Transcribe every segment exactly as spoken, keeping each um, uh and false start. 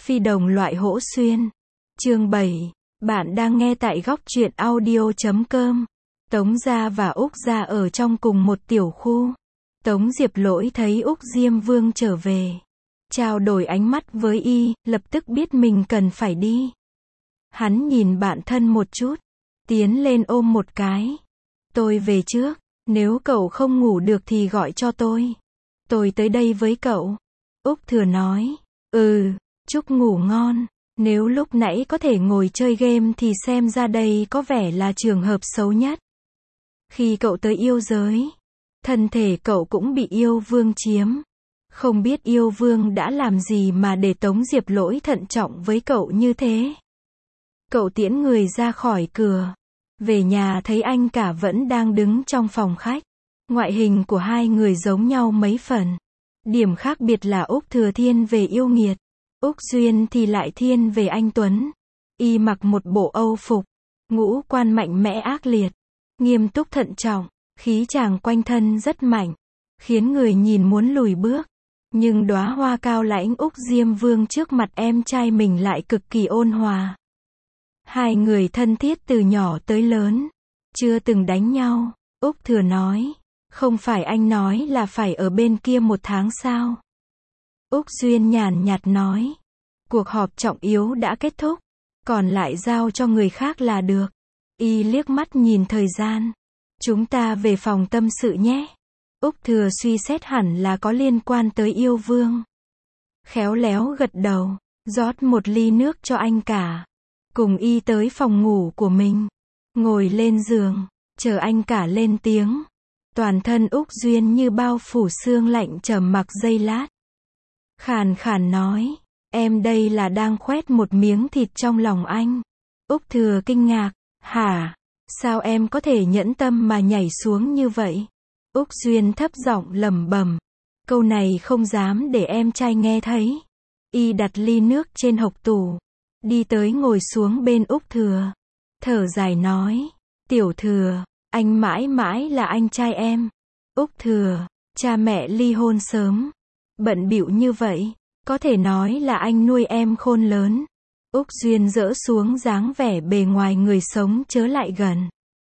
Phi đồng loại hổ xuyên. Chương bảy. Bạn đang nghe tại góc truyện audio chấm com. Tống Gia và Úc Gia ở trong cùng một tiểu khu. Tống Diệp Lỗi thấy Úc Diêm Vương trở về. Trao đổi ánh mắt với y, lập tức biết mình cần phải đi. Hắn nhìn bạn thân một chút. Tiến lên ôm một cái. Tôi về trước. Nếu cậu không ngủ được thì gọi cho tôi. Tôi tới đây với cậu. Úc Thừa nói. Ừ, chúc ngủ ngon. Nếu lúc nãy có thể ngồi chơi game thì xem ra đây có vẻ là trường hợp xấu nhất. Khi cậu tới yêu giới, thân thể cậu cũng bị yêu vương chiếm. Không biết yêu vương đã làm gì mà để Tống Diệp Lỗi thận trọng với cậu như thế. Cậu tiễn người ra khỏi cửa. Về nhà thấy anh cả vẫn đang đứng trong phòng khách. Ngoại hình của hai người giống nhau mấy phần. Điểm khác biệt là Úc Thừa thiên về yêu nghiệt. Úc Duyên thì lại thiên về anh Tuấn. Y mặc một bộ âu phục. Ngũ quan mạnh mẽ ác liệt. Nghiêm túc thận trọng. Khí chàng quanh thân rất mạnh. Khiến người nhìn muốn lùi bước. Nhưng đóa hoa cao lãnh Úc Diêm Vương trước mặt em trai mình lại cực kỳ ôn hòa. Hai người thân thiết từ nhỏ tới lớn. Chưa từng đánh nhau. Úc Thừa nói. Không phải anh nói là phải ở bên kia một tháng sao? Úc Duyên nhàn nhạt nói. Cuộc họp trọng yếu đã kết thúc. Còn lại giao cho người khác là được. Y liếc mắt nhìn thời gian. Chúng ta về phòng tâm sự nhé. Úc Thừa suy xét hẳn là có liên quan tới yêu vương. Khéo léo gật đầu. Rót một ly nước cho anh cả. Cùng Y tới phòng ngủ của mình. Ngồi lên giường. Chờ anh cả lên tiếng. Toàn thân Úc Duyên như bao phủ sương lạnh trầm mặc giây lát. Khàn khàn nói. Em đây là đang khoét một miếng thịt trong lòng anh. Úc Thừa kinh ngạc. Hả? Sao em có thể nhẫn tâm mà nhảy xuống như vậy? Úc Duyên thấp giọng lẩm bẩm. Câu này không dám để em trai nghe thấy. Y đặt ly nước trên hộc tủ. Đi tới ngồi xuống bên Úc Thừa. Thở dài nói. Tiểu Thừa, anh mãi mãi là anh trai em. Úc Thừa, cha mẹ ly hôn sớm. Bận bịu như vậy. Có thể nói là anh nuôi em khôn lớn. Úc Duyên dỡ xuống dáng vẻ bề ngoài người sống chớ lại gần.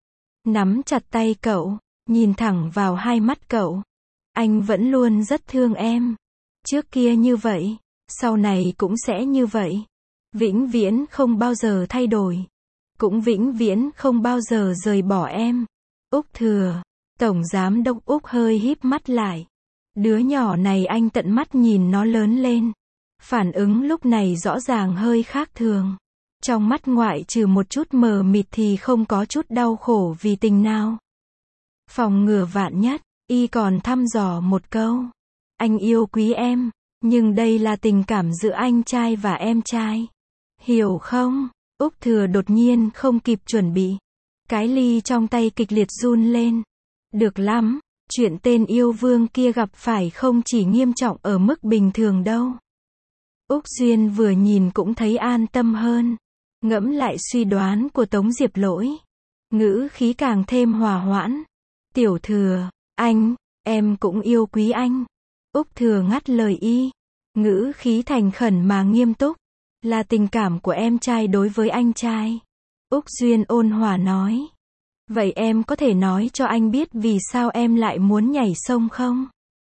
Nắm chặt tay cậu, nhìn thẳng vào hai mắt cậu. Anh vẫn luôn rất thương em. Trước kia như vậy, sau này cũng sẽ như vậy. Vĩnh viễn không bao giờ thay đổi. Cũng vĩnh viễn không bao giờ rời bỏ em. Úc Thừa, Tổng Giám đốc Úc hơi híp mắt lại. Đứa nhỏ này anh tận mắt nhìn nó lớn lên. Phản ứng lúc này rõ ràng hơi khác thường. Trong mắt ngoại trừ một chút mờ mịt thì không có chút đau khổ vì tình nào. Phòng ngừa vạn nhất, Y còn thăm dò một câu. Anh yêu quý em, nhưng đây là tình cảm giữa anh trai và em trai. Hiểu không? Úc Thừa đột nhiên không kịp chuẩn bị. Cái ly trong tay kịch liệt run lên. Được lắm, chuyện tên yêu vương kia gặp phải không chỉ nghiêm trọng ở mức bình thường đâu. Úc Duyên vừa nhìn cũng thấy an tâm hơn. Ngẫm lại suy đoán của Tống Diệp Lỗi. Ngữ khí càng thêm hòa hoãn. Tiểu Thừa, anh, em cũng yêu quý anh. Úc Thừa ngắt lời Y. Ngữ khí thành khẩn mà nghiêm túc. Là tình cảm của em trai đối với anh trai. Úc Duyên ôn hòa nói. Vậy em có thể nói cho anh biết vì sao em lại muốn nhảy sông không?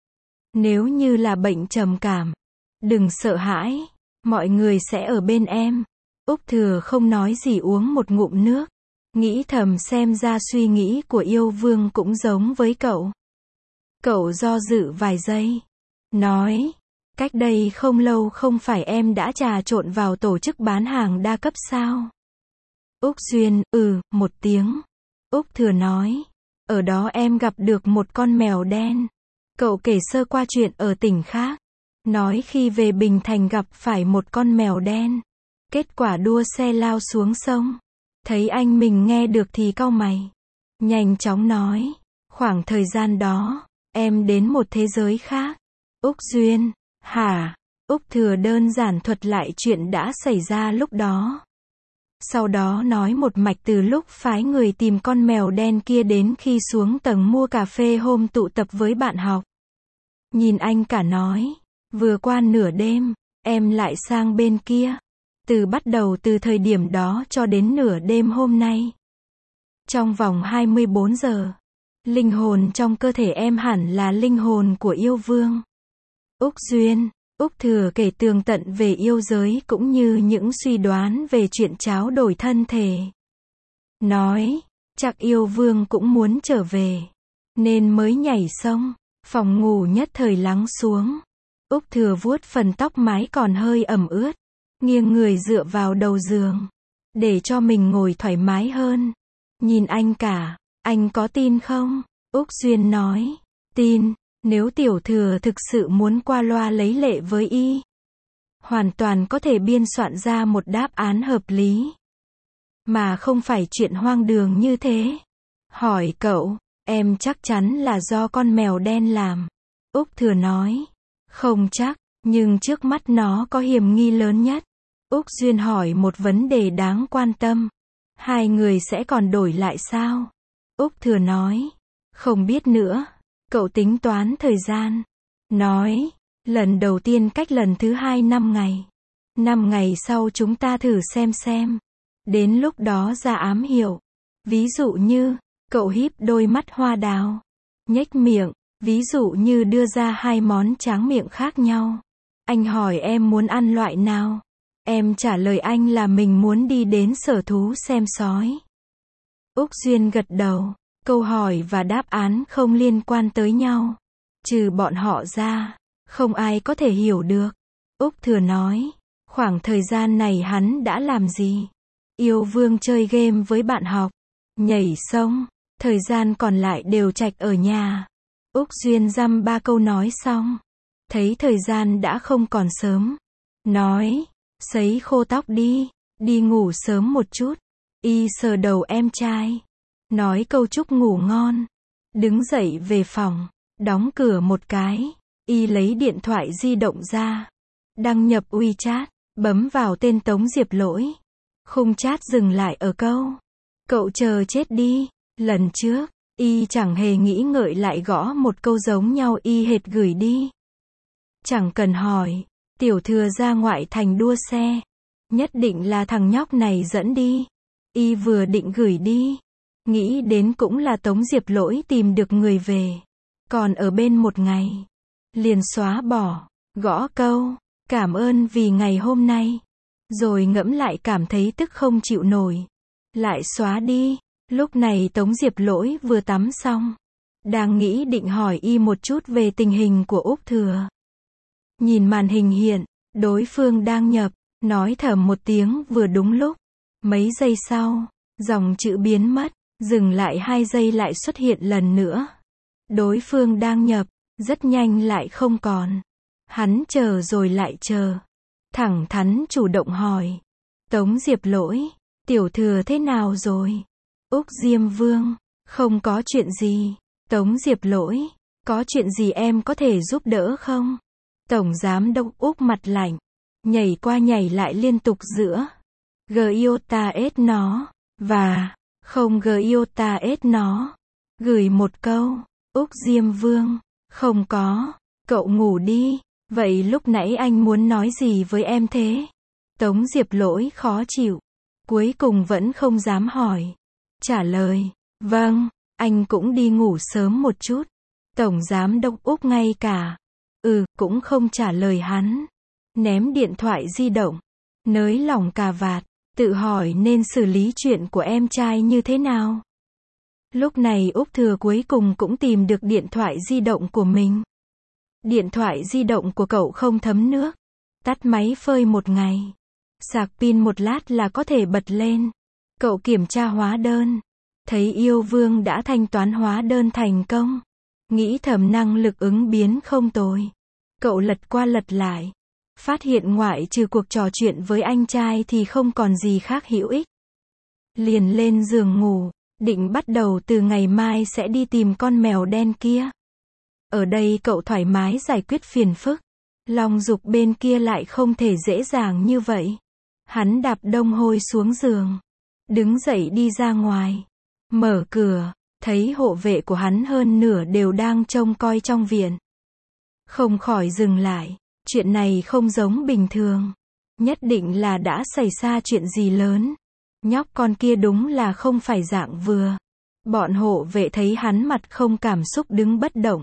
Nếu như là bệnh trầm cảm, đừng sợ hãi. Mọi người sẽ ở bên em. Úc Thừa không nói gì uống một ngụm nước. Nghĩ thầm xem ra suy nghĩ của yêu vương cũng giống với cậu. Cậu do dự vài giây. Nói. Cách đây không lâu không phải em đã trà trộn vào tổ chức bán hàng đa cấp sao? Úc Duyên, ừ, một tiếng. Úc Thừa nói. Ở đó em gặp được một con mèo đen. Cậu kể sơ qua chuyện ở tỉnh khác. Nói khi về Bình Thành gặp phải một con mèo đen. Kết quả đua xe lao xuống sông. Thấy anh mình nghe được thì cau mày. Nhanh chóng nói. Khoảng thời gian đó, em đến một thế giới khác. Úc Duyên. Hả? Úc Thừa đơn giản thuật lại chuyện đã xảy ra lúc đó. Sau đó nói một mạch từ lúc phái người tìm con mèo đen kia đến khi xuống tầng mua cà phê hôm tụ tập với bạn học. Nhìn anh cả nói. Vừa qua nửa đêm, em lại sang bên kia. Từ bắt đầu từ thời điểm đó cho đến nửa đêm hôm nay. Trong vòng hai mươi bốn giờ, linh hồn trong cơ thể em hẳn là linh hồn của yêu vương. Úc Duyên, Úc Thừa kể tường tận về yêu giới cũng như những suy đoán về chuyện tráo đổi thân thể. Nói, chắc yêu vương cũng muốn trở về, nên mới nhảy sông. Phòng ngủ nhất thời lắng xuống. Úc Thừa vuốt phần tóc mái còn hơi ẩm ướt, nghiêng người dựa vào đầu giường, để cho mình ngồi thoải mái hơn. Nhìn anh cả, anh có tin không? Úc Duyên nói, tin, nếu tiểu thừa thực sự muốn qua loa lấy lệ với y, hoàn toàn có thể biên soạn ra một đáp án hợp lý, mà không phải chuyện hoang đường như thế. Hỏi cậu, em chắc chắn là do con mèo đen làm. Úc Thừa nói, không chắc, nhưng trước mắt nó có hiểm nghi lớn nhất. Úc Duyên hỏi một vấn đề đáng quan tâm. Hai người sẽ còn đổi lại sao? Úc Thừa nói, không biết nữa. Cậu tính toán thời gian. Nói, lần đầu tiên cách lần thứ hai năm ngày. Năm ngày sau chúng ta thử xem xem. Đến lúc đó ra ám hiệu. Ví dụ như, cậu híp đôi mắt hoa đào, nhếch miệng, ví dụ như đưa ra hai món tráng miệng khác nhau. Anh hỏi em muốn ăn loại nào? Em trả lời anh là mình muốn đi đến sở thú xem sói. Úc Duyên gật đầu, câu hỏi và đáp án không liên quan tới nhau. Trừ bọn họ ra, không ai có thể hiểu được. Úc Thừa nói, khoảng thời gian này hắn đã làm gì? Yêu vương chơi game với bạn học, nhảy sông, thời gian còn lại đều trạch ở nhà. Úc Duyên dăm ba câu nói xong, thấy thời gian đã không còn sớm. Nói, sấy khô tóc đi, đi ngủ sớm một chút. Y sờ đầu em trai, nói câu chúc ngủ ngon. Đứng dậy về phòng, đóng cửa một cái. Y lấy điện thoại di động ra, đăng nhập WeChat, bấm vào tên Tống Diệp Lỗi. Khung chat dừng lại ở câu, cậu chờ chết đi. Lần trước, y chẳng hề nghĩ ngợi lại gõ một câu giống nhau y hệt gửi đi. Chẳng cần hỏi, tiểu thừa ra ngoại thành đua xe, nhất định là thằng nhóc này dẫn đi. Y vừa định gửi đi, nghĩ đến cũng là Tống Diệp Lỗi tìm được người về, còn ở bên một ngày, liền xóa bỏ, gõ câu, cảm ơn vì ngày hôm nay, rồi ngẫm lại cảm thấy tức không chịu nổi, lại xóa đi. Lúc này Tống Diệp Lỗi vừa tắm xong, đang nghĩ định hỏi y một chút về tình hình của Úc Thừa. Nhìn màn hình hiện, đối phương đang nhập, nói thầm một tiếng vừa đúng lúc. Mấy giây sau, dòng chữ biến mất, dừng lại hai giây lại xuất hiện lần nữa. Đối phương đang nhập, rất nhanh lại không còn. Hắn chờ rồi lại chờ. Thẳng thắn chủ động hỏi. Tống Diệp Lỗi, tiểu thừa thế nào rồi? Úc Diêm Vương, không có chuyện gì. Tống Diệp Lỗi, có chuyện gì em có thể giúp đỡ không? Tổng giám đốc Úc mặt lạnh, nhảy qua nhảy lại liên tục giữa Giota S nó, và không Giota S nó. Gửi một câu, Úc Diêm Vương, không có, cậu ngủ đi. Vậy lúc nãy anh muốn nói gì với em thế? Tống Diệp Lỗi khó chịu, cuối cùng vẫn không dám hỏi. Trả lời, vâng, anh cũng đi ngủ sớm một chút. Tổng giám đốc Úc ngay cả, ừ, cũng không trả lời hắn. Ném điện thoại di động, nới lỏng cà vạt, tự hỏi nên xử lý chuyện của em trai như thế nào. Lúc này Úc Thừa cuối cùng cũng tìm được điện thoại di động của mình. Điện thoại di động của cậu không thấm nước, tắt máy phơi một ngày, sạc pin một lát là có thể bật lên. Cậu kiểm tra hóa đơn, thấy yêu vương đã thanh toán hóa đơn thành công, nghĩ thầm năng lực ứng biến không tồi. Cậu lật qua lật lại, phát hiện ngoại trừ cuộc trò chuyện với anh trai thì không còn gì khác hữu ích. Liền lên giường ngủ, định bắt đầu từ ngày mai sẽ đi tìm con mèo đen kia. Ở đây cậu thoải mái giải quyết phiền phức, Long Dục bên kia lại không thể dễ dàng như vậy. Hắn đạp đông hôi xuống giường, đứng dậy đi ra ngoài, mở cửa, thấy hộ vệ của hắn hơn nửa đều đang trông coi trong viện. Không khỏi dừng lại, Chuyện này không giống bình thường. Nhất định là đã xảy ra chuyện gì lớn. Nhóc con kia đúng là không phải dạng vừa. Bọn hộ vệ thấy hắn mặt không cảm xúc đứng bất động.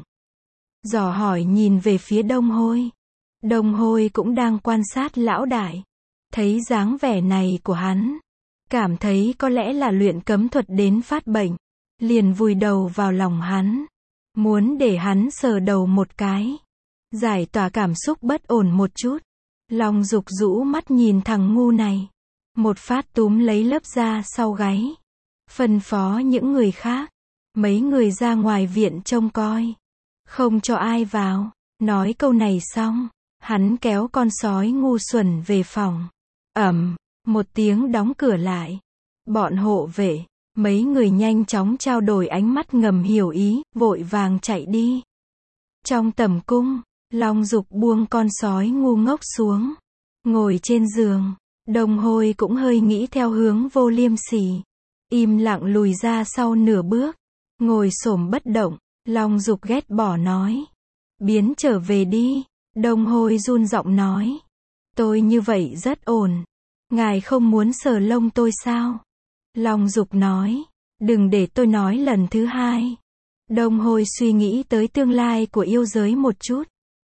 Dò hỏi nhìn về phía Đông Hôi. Đông Hôi cũng đang quan sát lão đại. Thấy dáng vẻ này của hắn. Cảm thấy có lẽ là luyện cấm thuật đến phát bệnh. Liền vùi đầu vào lòng hắn. Muốn để hắn sờ đầu một cái. Giải tỏa cảm xúc bất ổn một chút. Long Dục rũ mắt nhìn thằng ngu này. Một phát túm lấy lớp da sau gáy. Phân phó những người khác. Mấy người ra ngoài viện trông coi. Không cho ai vào. Nói câu này xong. Hắn kéo con sói ngu xuẩn về phòng. Ầm, một tiếng đóng cửa lại. Bọn hộ vệ, mấy người nhanh chóng trao đổi ánh mắt ngầm hiểu ý, vội vàng chạy đi. Trong tầm cung, Long Dục buông con sói ngu ngốc xuống. Ngồi trên giường, Đông Hôi cũng hơi nghĩ theo hướng Vô Liêm Sỉ. Im lặng lùi ra sau nửa bước. Ngồi xổm bất động, Long Dục ghét bỏ nói. Biến trở về đi. Đông Hôi run giọng nói. Tôi như vậy rất ổn. Ngài không muốn sờ lông tôi sao? Long Dục nói. Đừng để tôi nói lần thứ hai. Đông Hôi suy nghĩ tới tương lai của yêu giới một chút.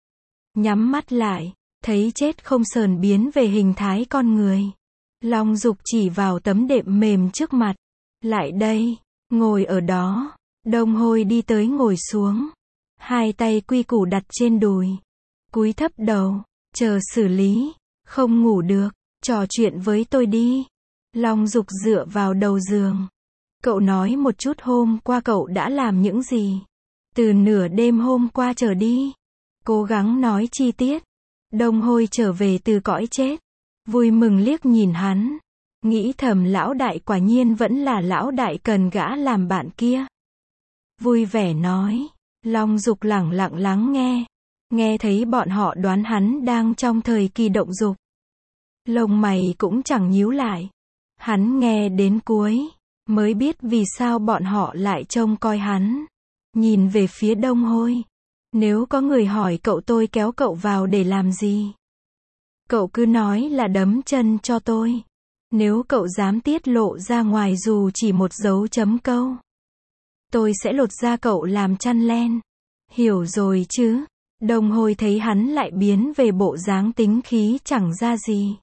Nhắm mắt lại, thấy chết không sờn biến về hình thái con người. Long Dục chỉ vào tấm đệm mềm trước mặt. Lại đây, ngồi ở đó. Đông Hôi đi tới ngồi xuống. Hai tay quy củ đặt trên đùi. Cúi thấp đầu, chờ xử lý. Không ngủ được, trò chuyện với tôi đi. Long Dục dựa vào đầu giường. Cậu nói một chút hôm qua cậu đã làm những gì. Từ nửa đêm hôm qua trở đi. Cố gắng nói chi tiết. Đông Hôi trở về từ cõi chết. Vui mừng liếc nhìn hắn. Nghĩ thầm lão đại quả nhiên vẫn là lão đại cần gã làm bạn kia. Vui vẻ nói. Long Dục lẳng lặng lắng nghe. Nghe thấy bọn họ đoán hắn đang trong thời kỳ động dục. Lông mày cũng chẳng nhíu lại. Hắn nghe đến cuối, mới biết vì sao bọn họ lại trông coi hắn. Nhìn về phía Đông Hôi. Nếu có người hỏi cậu tôi kéo cậu vào để làm gì? Cậu cứ nói là đấm chân cho tôi. Nếu cậu dám tiết lộ ra ngoài dù chỉ một dấu chấm câu. Tôi sẽ lột da cậu làm chăn len. Hiểu rồi chứ? Đông Hôi thấy hắn lại biến về bộ dáng tính khí chẳng ra gì.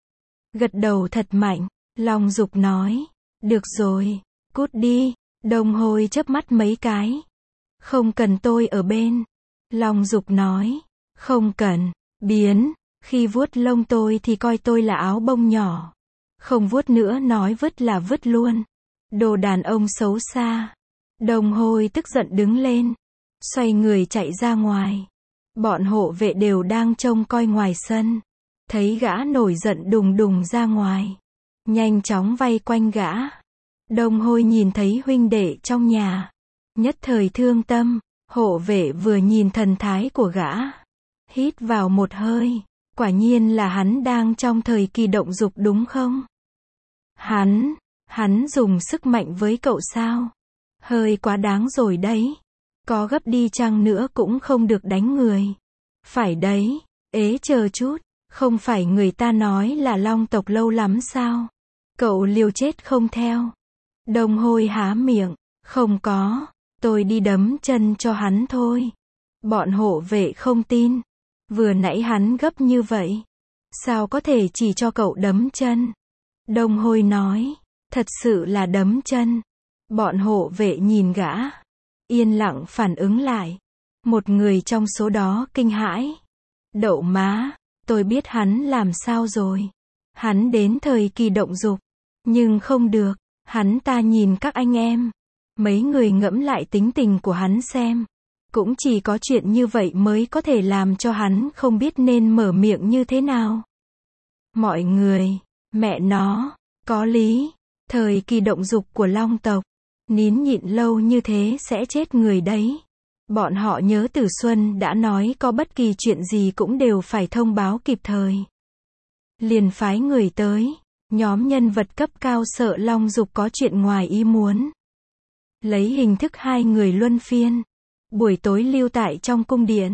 Gật đầu thật mạnh. Long Dục nói. Được rồi, cút đi. Đông Hôi chớp mắt mấy cái. Không cần tôi ở bên. Long Dục nói. Không cần. Biến. Khi vuốt lông tôi thì coi tôi là áo bông nhỏ. Không vuốt nữa nói vứt là vứt luôn. Đồ đàn ông xấu xa. Đông Hôi tức giận đứng lên. Xoay người chạy ra ngoài. Bọn hộ vệ đều đang trông coi ngoài sân. Thấy gã nổi giận đùng đùng ra ngoài. Nhanh chóng vây quanh gã. Đông Hôi nhìn thấy huynh đệ trong nhà. Nhất thời thương tâm. Hộ vệ vừa nhìn thần thái của gã. Hít vào một hơi. Quả nhiên là hắn đang trong thời kỳ động dục đúng không? Hắn, hắn dùng sức mạnh với cậu sao? Hơi quá đáng rồi đấy. Có gấp đi chăng nữa cũng không được đánh người. Phải đấy, ế chờ chút. Không phải người ta nói là long tộc lâu lắm sao? Cậu liều chết không theo. Đông Hôi há miệng. Không có, tôi đi đấm chân cho hắn thôi. Bọn hộ vệ không tin. Vừa nãy hắn gấp như vậy. Sao có thể chỉ cho cậu đấm chân? Đông Hôi nói. Thật sự là đấm chân. Bọn hộ vệ nhìn gã. Yên lặng phản ứng lại. Một người trong số đó kinh hãi. Đậu má, tôi biết hắn làm sao rồi. Hắn đến thời kỳ động dục. Nhưng không được, hắn ta nhìn các anh em. Mấy người ngẫm lại tính tình của hắn xem. Cũng chỉ có chuyện như vậy mới có thể làm cho hắn không biết nên mở miệng như thế nào. Mọi người, mẹ nó, có lý. Thời kỳ động dục của long tộc. Nín nhịn lâu như thế sẽ chết người đấy. Bọn họ nhớ Tử Xuân đã nói có bất kỳ chuyện gì cũng đều phải thông báo kịp thời. Liền phái người tới. Nhóm nhân vật cấp cao sợ long dục có chuyện ngoài ý muốn. Lấy hình thức hai người luân phiên. Buổi tối lưu tại trong cung điện.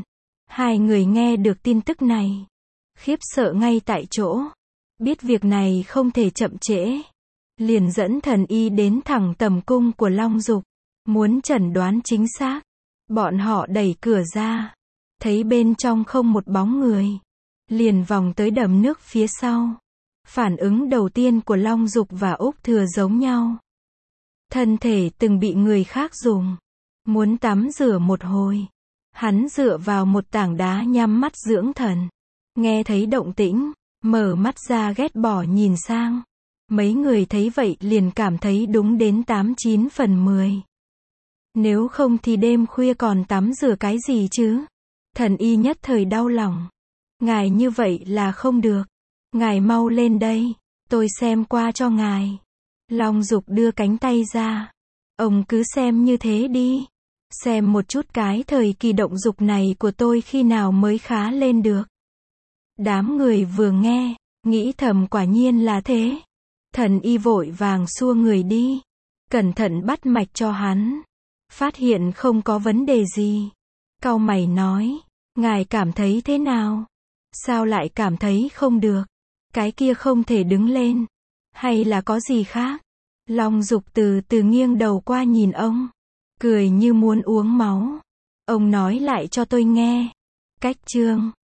Hai người nghe được tin tức này, khiếp sợ ngay tại chỗ. Biết việc này không thể chậm trễ, liền dẫn thần y đến thẳng tầm cung của Long Dục, muốn chẩn đoán chính xác. Bọn họ đẩy cửa ra, thấy bên trong không một bóng người, liền vòng tới đầm nước phía sau. Phản ứng đầu tiên của Long Dục và Úc Thừa giống nhau. Thân thể từng bị người khác dùng, muốn tắm rửa một hồi. Hắn dựa vào một tảng đá nhắm mắt dưỡng thần. Nghe thấy động tĩnh, mở mắt ra ghét bỏ nhìn sang. Mấy người thấy vậy liền cảm thấy đúng đến tám chín phần mười. Nếu không thì đêm khuya còn tắm rửa cái gì chứ? Thần y nhất thời đau lòng. Ngài như vậy là không được. Ngài mau lên đây, tôi xem qua cho ngài. Long Dục đưa cánh tay ra. Ông cứ xem như thế đi. Xem một chút cái thời kỳ động dục này của tôi khi nào mới khá lên được. Đám người vừa nghe, nghĩ thầm quả nhiên là thế. Thần y vội vàng xua người đi. Cẩn thận bắt mạch cho hắn. Phát hiện không có vấn đề gì. Cau mày nói, ngài cảm thấy thế nào? Sao lại cảm thấy không được? Cái kia không thể đứng lên. Hay là có gì khác? Long Dục từ từ nghiêng đầu qua nhìn ông. Cười như muốn uống máu. Ông nói lại cho tôi nghe. Cách chương